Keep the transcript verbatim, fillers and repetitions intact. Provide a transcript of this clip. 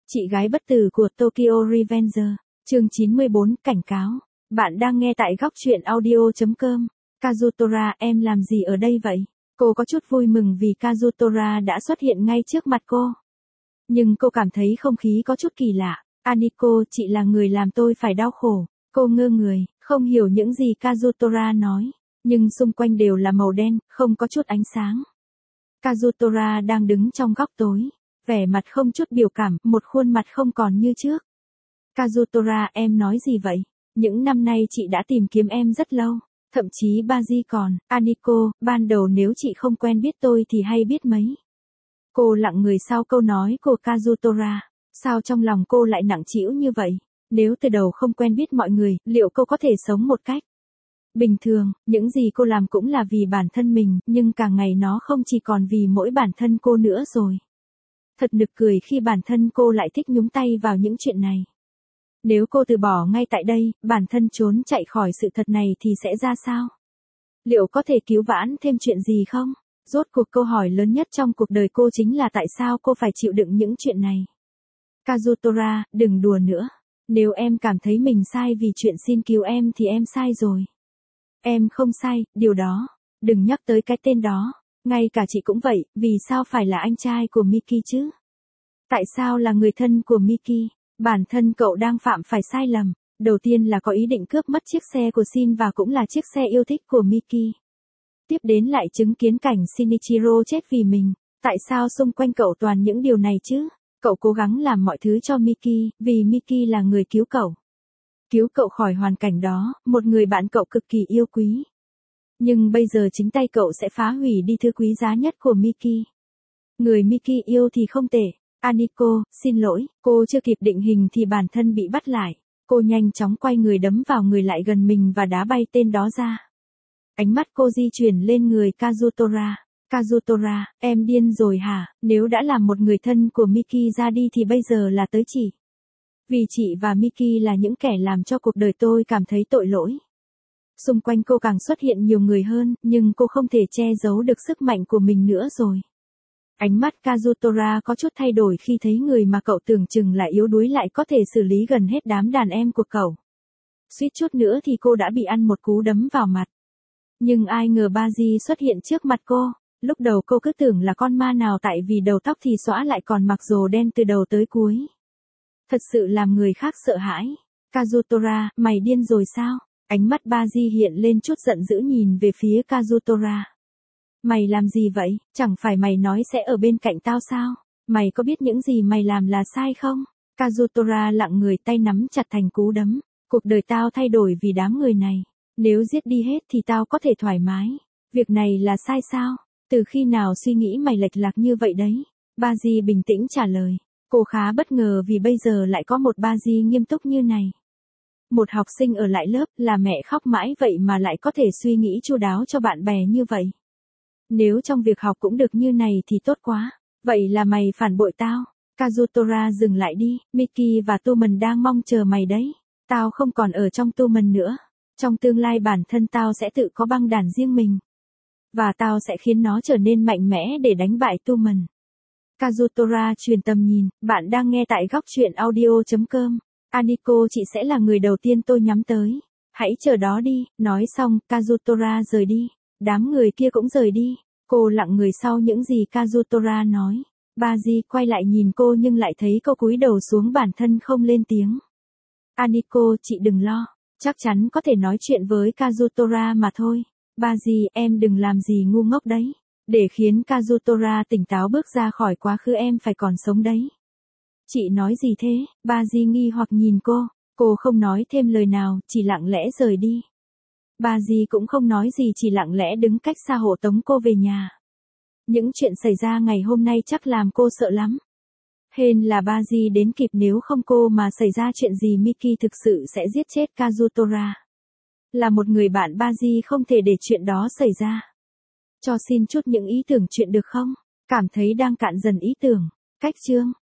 Chị gái bất tử của Tokyo Revenger, chương chín mươi bốn, cảnh cáo. Bạn đang nghe tại góc truyện audio chấm com. Kazutora, em làm gì ở đây vậy? Cô có chút vui mừng vì Kazutora đã xuất hiện ngay trước mặt cô. Nhưng cô cảm thấy không khí có chút kỳ lạ. Aniko, chị là người làm tôi phải đau khổ. Cô ngơ người, không hiểu những gì Kazutora nói. Nhưng xung quanh đều là màu đen, không có chút ánh sáng. Kazutora đang đứng trong góc tối. Vẻ mặt không chút biểu cảm, một khuôn mặt không còn như trước. Kazutora, em nói gì vậy? Những năm nay chị đã tìm kiếm em rất lâu. Thậm chí Baji còn, Aniko, ban đầu nếu chị không quen biết tôi thì hay biết mấy. Cô lặng người sau câu nói của Kazutora. Sao trong lòng cô lại nặng trĩu như vậy? Nếu từ đầu không quen biết mọi người, liệu cô có thể sống một cách bình thường? Những gì cô làm cũng là vì bản thân mình, nhưng càng ngày nó không chỉ còn vì mỗi bản thân cô nữa rồi. Thật nực cười khi bản thân cô lại thích nhúng tay vào những chuyện này. Nếu cô từ bỏ ngay tại đây, bản thân trốn chạy khỏi sự thật này thì sẽ ra sao? Liệu có thể cứu vãn thêm chuyện gì không? Rốt cuộc câu hỏi lớn nhất trong cuộc đời cô chính là tại sao cô phải chịu đựng những chuyện này? Kazutora, đừng đùa nữa. Nếu em cảm thấy mình sai vì chuyện xin cứu em thì em sai rồi. Em không sai, điều đó. Đừng nhắc tới cái tên đó. Ngay cả chị cũng vậy, vì sao phải là anh trai của Miki chứ? Tại sao là người thân của Miki? Bản thân cậu đang phạm phải sai lầm. Đầu tiên là có ý định cướp mất chiếc xe của Shin và cũng là chiếc xe yêu thích của Miki. Tiếp đến lại chứng kiến cảnh Shinichiro chết vì mình. Tại sao xung quanh cậu toàn những điều này chứ? Cậu cố gắng làm mọi thứ cho Miki, vì Miki là người cứu cậu. Cứu cậu khỏi hoàn cảnh đó, một người bạn cậu cực kỳ yêu quý. Nhưng bây giờ chính tay cậu sẽ phá hủy đi thứ quý giá nhất của Miki. Người Miki yêu thì không tệ. Aniko, xin lỗi, cô chưa kịp định hình thì bản thân bị bắt lại. Cô nhanh chóng quay người đấm vào người lại gần mình và đá bay tên đó ra. Ánh mắt cô di chuyển lên người Kazutora. Kazutora, em điên rồi hả? Nếu đã làm một người thân của Miki ra đi thì bây giờ là tới chị. Vì chị và Miki là những kẻ làm cho cuộc đời tôi cảm thấy tội lỗi. Xung quanh cô càng xuất hiện nhiều người hơn, nhưng cô không thể che giấu được sức mạnh của mình nữa rồi. Ánh mắt Kazutora có chút thay đổi khi thấy người mà cậu tưởng chừng là yếu đuối lại có thể xử lý gần hết đám đàn em của cậu. Suýt chút nữa thì cô đã bị ăn một cú đấm vào mặt. Nhưng ai ngờ Baji xuất hiện trước mặt cô. Lúc đầu cô cứ tưởng là con ma nào tại vì đầu tóc thì xõa lại còn mặc rồ đen từ đầu tới cuối. Thật sự làm người khác sợ hãi. Kazutora, mày điên rồi sao? Ánh mắt Baji hiện lên chút giận dữ nhìn về phía Kazutora. Mày làm gì vậy? Chẳng phải mày nói sẽ ở bên cạnh tao sao? Mày có biết những gì mày làm là sai không? Kazutora lặng người, tay nắm chặt thành cú đấm. Cuộc đời tao thay đổi vì đám người này. Nếu giết đi hết thì tao có thể thoải mái. Việc này là sai sao? Từ khi nào suy nghĩ mày lệch lạc như vậy đấy? Baji bình tĩnh trả lời. Cô khá bất ngờ vì bây giờ lại có một Baji nghiêm túc như này. Một học sinh ở lại lớp, là mẹ khóc mãi vậy mà lại có thể suy nghĩ chu đáo cho bạn bè như vậy. Nếu trong việc học cũng được như này thì tốt quá. Vậy là mày phản bội tao. Kazutora, dừng lại đi, Miki và Tumen đang mong chờ mày đấy. Tao không còn ở trong Tumen nữa. Trong tương lai bản thân tao sẽ tự có băng đàn riêng mình. Và tao sẽ khiến nó trở nên mạnh mẽ để đánh bại Tumen. Kazutora truyền tầm nhìn, bạn đang nghe tại góc truyện audio chấm com. Aniko, chị sẽ là người đầu tiên tôi nhắm tới. Hãy chờ đó đi. Nói xong, Kazutora rời đi. Đám người kia cũng rời đi. Cô lặng người sau những gì Kazutora nói. Baji quay lại nhìn cô nhưng lại thấy cô cúi đầu xuống bản thân không lên tiếng. Aniko, chị đừng lo. Chắc chắn có thể nói chuyện với Kazutora mà thôi. Baji, em đừng làm gì ngu ngốc đấy. Để khiến Kazutora tỉnh táo bước ra khỏi quá khứ em phải còn sống đấy. Chị nói gì thế? Baji nghi hoặc nhìn cô. Cô không nói thêm lời nào, chỉ lặng lẽ rời đi. Baji cũng không nói gì, chỉ lặng lẽ đứng cách xa hộ tống cô về nhà. Những chuyện xảy ra ngày hôm nay chắc làm cô sợ lắm. Hên là Baji đến kịp, nếu không cô mà xảy ra chuyện gì Miki thực sự sẽ giết chết Kazutora. Là một người bạn Baji không thể để chuyện đó xảy ra. Cho xin chút những ý tưởng chuyện được không? Cảm thấy đang cạn dần ý tưởng. Cách chương.